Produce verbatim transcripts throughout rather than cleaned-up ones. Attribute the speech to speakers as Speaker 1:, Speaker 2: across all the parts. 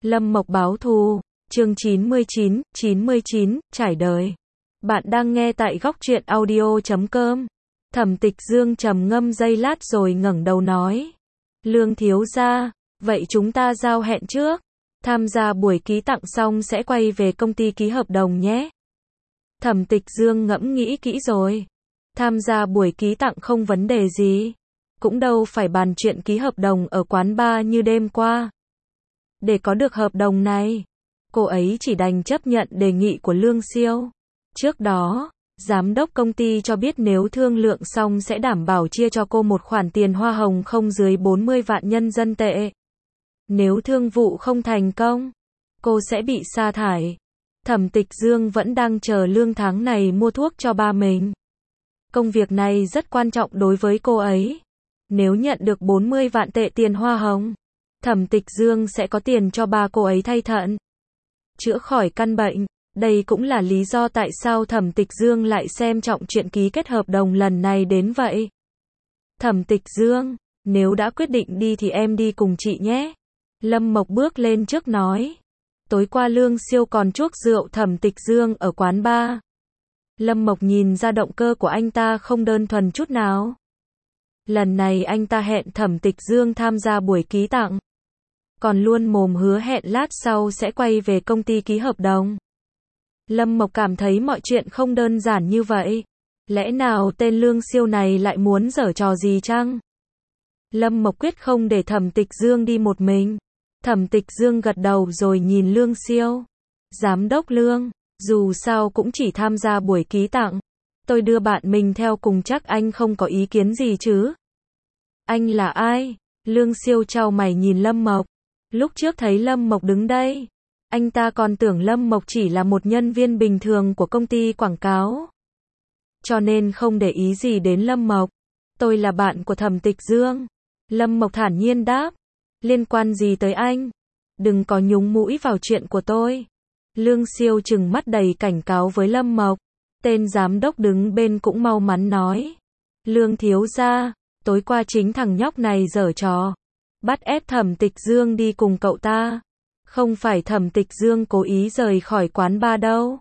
Speaker 1: Lâm Mộc báo thù, chương chín mươi chín, chín mươi chín, trải đời. Bạn đang nghe tại góc truyện audio chấm com. Thẩm Tịch Dương trầm ngâm giây lát rồi ngẩng đầu nói. Lương thiếu gia, vậy chúng ta giao hẹn trước. Tham gia buổi ký tặng xong sẽ quay về công ty ký hợp đồng nhé. Thẩm Tịch Dương ngẫm nghĩ kỹ rồi. Tham gia buổi ký tặng không vấn đề gì. Cũng đâu phải bàn chuyện ký hợp đồng ở quán bar như đêm qua. Để có được hợp đồng này, cô ấy chỉ đành chấp nhận đề nghị của Lương Siêu. Trước đó, giám đốc công ty cho biết nếu thương lượng xong sẽ đảm bảo chia cho cô một khoản tiền hoa hồng không dưới bốn mươi vạn nhân dân tệ. Nếu thương vụ không thành công, cô sẽ bị sa thải. Thẩm Tịch Dương vẫn đang chờ lương tháng này mua thuốc cho ba mình. Công việc này rất quan trọng đối với cô ấy. Nếu nhận được bốn mươi vạn tệ tiền hoa hồng, Thẩm Tịch Dương sẽ có tiền cho ba cô ấy thay thận, chữa khỏi căn bệnh. Đây cũng là lý do tại sao Thẩm Tịch Dương lại xem trọng chuyện ký kết hợp đồng lần này đến vậy. Thẩm Tịch Dương, nếu đã quyết định đi thì em đi cùng chị nhé. Lâm Mộc bước lên trước nói. Tối qua Lương Siêu còn chuốc rượu Thẩm Tịch Dương ở quán bar. Lâm Mộc nhìn ra động cơ của anh ta không đơn thuần chút nào. Lần này anh ta hẹn Thẩm Tịch Dương tham gia buổi ký tặng, còn luôn mồm hứa hẹn lát sau sẽ quay về công ty ký hợp đồng. Lâm Mộc cảm thấy mọi chuyện không đơn giản như vậy. Lẽ nào tên Lương Siêu này lại muốn giở trò gì chăng? Lâm Mộc quyết không để Thẩm Tịch Dương đi một mình. Thẩm Tịch Dương gật đầu rồi nhìn Lương Siêu. Giám đốc Lương, dù sao cũng chỉ tham gia buổi ký tặng. Tôi đưa bạn mình theo cùng chắc anh không có ý kiến gì chứ? Anh là ai? Lương Siêu chau mày nhìn Lâm Mộc. Lúc trước thấy Lâm Mộc đứng đây, anh ta còn tưởng Lâm Mộc chỉ là một nhân viên bình thường của công ty quảng cáo. Cho nên không để ý gì đến Lâm Mộc. Tôi là bạn của Thẩm Tịch Dương. Lâm Mộc thản nhiên đáp. Liên quan gì tới anh? Đừng có nhúng mũi vào chuyện của tôi. Lương Siêu trừng mắt đầy cảnh cáo với Lâm Mộc. Tên giám đốc đứng bên cũng mau mắn nói. Lương thiếu gia, tối qua chính thằng nhóc này giở trò. Bắt ép Thẩm Tịch Dương đi cùng cậu ta. Không phải Thẩm Tịch Dương cố ý rời khỏi quán bar đâu.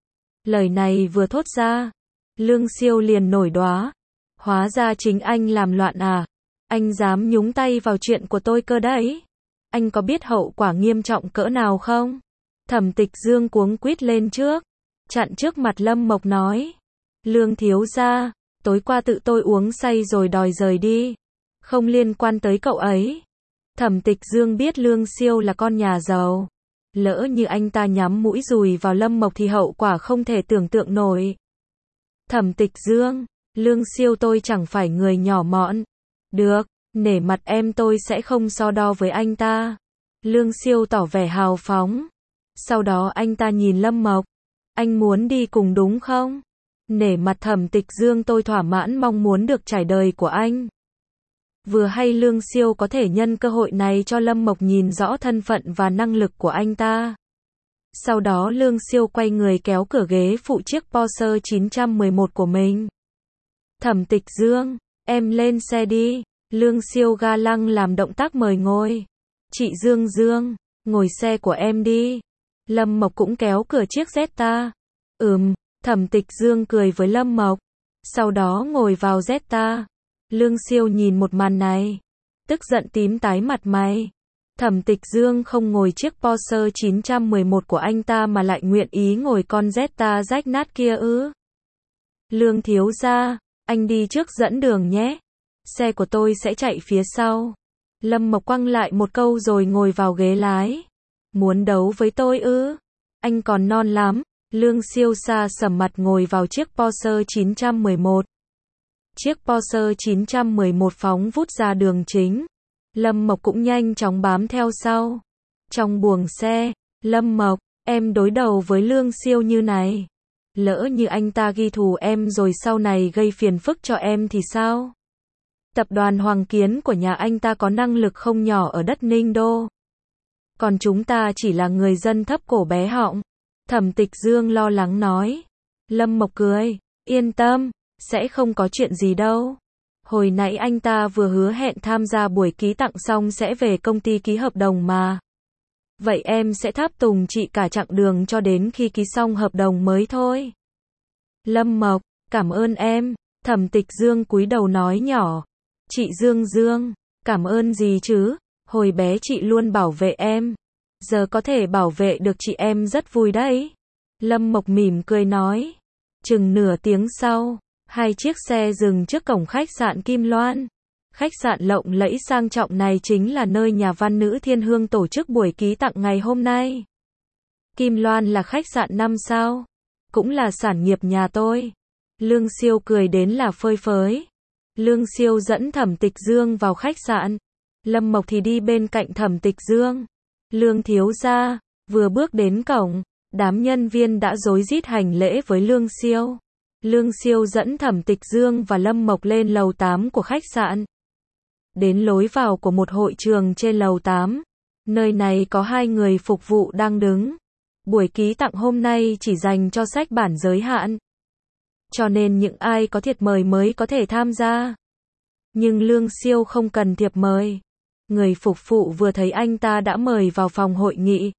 Speaker 1: Lời này vừa thốt ra, Lương Siêu liền nổi đoá. Hóa ra chính anh làm loạn à? Anh dám nhúng tay vào chuyện của tôi cơ đấy. Anh có biết hậu quả nghiêm trọng cỡ nào không? Thẩm Tịch Dương cuống quýt lên trước, chặn trước mặt Lâm Mộc nói. Lương thiếu gia, tối qua tự tôi uống say rồi đòi rời đi. Không liên quan tới cậu ấy. Thẩm Tịch Dương biết Lương Siêu là con nhà giàu. Lỡ như anh ta nhắm mũi dùi vào Lâm Mộc thì hậu quả không thể tưởng tượng nổi. Thẩm Tịch Dương, Lương Siêu tôi chẳng phải người nhỏ mọn. Được, nể mặt em tôi sẽ không so đo với anh ta. Lương Siêu tỏ vẻ hào phóng. Sau đó anh ta nhìn Lâm Mộc. Anh muốn đi cùng đúng không? Nể mặt Thẩm Tịch Dương tôi thỏa mãn mong muốn được trải đời của anh. Vừa hay Lương Siêu có thể nhân cơ hội này cho Lâm Mộc nhìn rõ thân phận và năng lực của anh ta. Sau đó Lương Siêu quay người kéo cửa ghế phụ chiếc Porsche chín một một của mình. Thẩm Tịch Dương, em lên xe đi. Lương Siêu ga lăng làm động tác mời ngồi. Chị Dương Dương, ngồi xe của em đi. Lâm Mộc cũng kéo cửa chiếc Jetta. Ừm, Thẩm Tịch Dương cười với Lâm Mộc. Sau đó ngồi vào Jetta. Lương Siêu nhìn một màn này, tức giận tím tái mặt mày. Thẩm Tịch Dương không ngồi chiếc Porsche chín một một của anh ta mà lại nguyện ý ngồi con Jetta rách nát kia ư? Lương thiếu gia, anh đi trước dẫn đường nhé. Xe của tôi sẽ chạy phía sau. Lâm Mộc quăng lại một câu rồi ngồi vào ghế lái. Muốn đấu với tôi ư? Anh còn non lắm. Lương Siêu xa sầm mặt ngồi vào chiếc Porsche chín một một. Chiếc Porsche chín một một phóng vút ra đường chính. Lâm Mộc cũng nhanh chóng bám theo sau. Trong buồng xe, Lâm Mộc, em đối đầu với Lương Siêu như này. Lỡ như anh ta ghi thù em rồi sau này gây phiền phức cho em thì sao? Tập đoàn Hoàng Kiến của nhà anh ta có năng lực không nhỏ ở đất Ninh Đô. Còn chúng ta chỉ là người dân thấp cổ bé họng. Thẩm Tịch Dương lo lắng nói. Lâm Mộc cười, yên tâm, sẽ không có chuyện gì đâu. Hồi nãy anh ta vừa hứa hẹn tham gia buổi ký tặng xong sẽ về công ty ký hợp đồng mà. Vậy em sẽ tháp tùng chị cả chặng đường cho đến khi ký xong hợp đồng mới thôi. Lâm Mộc, cảm ơn em. Thẩm Tịch Dương cúi đầu nói nhỏ. Chị Dương Dương, cảm ơn gì chứ, hồi bé chị luôn bảo vệ em. Giờ có thể bảo vệ được chị em rất vui đấy. Lâm Mộc mỉm cười nói. Chừng nửa tiếng sau, hai chiếc xe dừng trước cổng khách sạn Kim Loan. Khách sạn lộng lẫy sang trọng này chính là nơi nhà văn nữ Thiên Hương tổ chức buổi ký tặng ngày hôm nay. Kim Loan là khách sạn năm sao, cũng là sản nghiệp nhà tôi. Lương Siêu cười đến là phơi phới. Lương Siêu dẫn Thẩm Tịch Dương vào khách sạn. Lâm Mộc thì đi bên cạnh Thẩm Tịch Dương. Lương thiếu gia, vừa bước đến cổng, đám nhân viên đã rối rít hành lễ với Lương Siêu. Lương Siêu dẫn Thẩm Tịch Dương và Lâm Mộc lên lầu tám của khách sạn. Đến lối vào của một hội trường trên lầu tám. Nơi này có hai người phục vụ đang đứng. Buổi ký tặng hôm nay chỉ dành cho sách bản giới hạn. Cho nên những ai có thiệp mời mới có thể tham gia. Nhưng Lương Siêu không cần thiệp mời. Người phục vụ vừa thấy anh ta đã mời vào phòng hội nghị.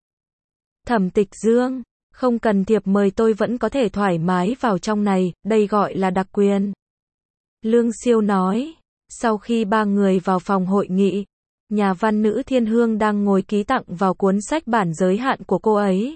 Speaker 1: Thẩm Tịch Dương, không cần thiệp mời tôi vẫn có thể thoải mái vào trong này, đây gọi là đặc quyền. Lương Siêu nói. Sau khi ba người vào phòng hội nghị, nhà văn nữ Thiên Hương đang ngồi ký tặng vào cuốn sách bản giới hạn của cô ấy.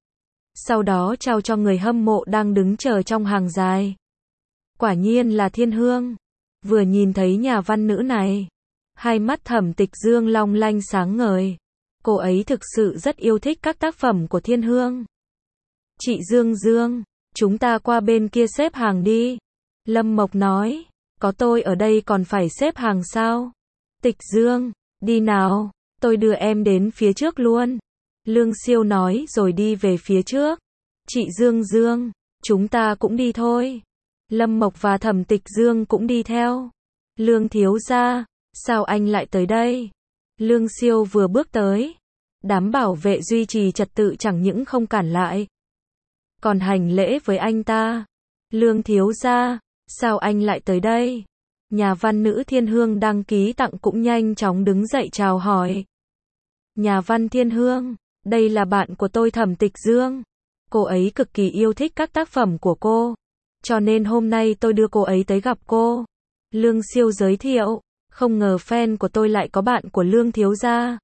Speaker 1: Sau đó trao cho người hâm mộ đang đứng chờ trong hàng dài. Quả nhiên là Thiên Hương. Vừa nhìn thấy nhà văn nữ này, hai mắt Thẩm Tịch Dương long lanh sáng ngời. Cô ấy thực sự rất yêu thích các tác phẩm của Thiên Hương. Chị Dương Dương, chúng ta qua bên kia xếp hàng đi. Lâm Mộc nói. Có tôi ở đây còn phải xếp hàng sao? Tịch Dương, đi nào, tôi đưa em đến phía trước luôn. Lương Siêu nói rồi đi về phía trước. Chị Dương Dương, chúng ta cũng đi thôi. Lâm Mộc và Thẩm Tịch Dương cũng đi theo. Lương thiếu gia, sao anh lại tới đây? Lương Siêu vừa bước tới. Đám bảo vệ duy trì trật tự chẳng những không cản lại, còn hành lễ với anh ta. Lương thiếu gia, sao anh lại tới đây? Nhà văn nữ Thiên Hương đăng ký tặng cũng nhanh chóng đứng dậy chào hỏi. Nhà văn Thiên Hương, đây là bạn của tôi Thẩm Tịch Dương. Cô ấy cực kỳ yêu thích các tác phẩm của cô. Cho nên hôm nay tôi đưa cô ấy tới gặp cô. Lương Siêu giới thiệu. Không ngờ fan của tôi lại có bạn của Lương thiếu gia.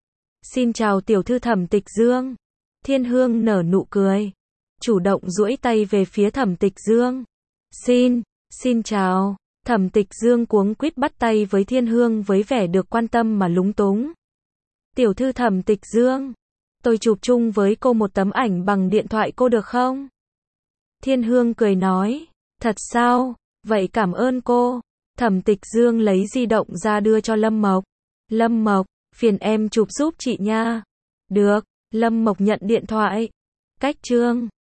Speaker 1: Xin chào tiểu thư Thẩm Tịch Dương. Thiên Hương nở nụ cười. Chủ động duỗi tay về phía Thẩm Tịch Dương. Xin, xin chào. Thẩm Tịch Dương cuống quýt bắt tay với Thiên Hương với vẻ được quan tâm mà lúng túng. Tiểu thư Thẩm Tịch Dương, tôi chụp chung với cô một tấm ảnh bằng điện thoại cô được không? Thiên Hương cười nói, thật sao? Vậy cảm ơn cô. Thẩm Tịch Dương lấy di động ra đưa cho Lâm Mộc. Lâm Mộc, phiền em chụp giúp chị nha. Được, Lâm Mộc nhận điện thoại. Cách chương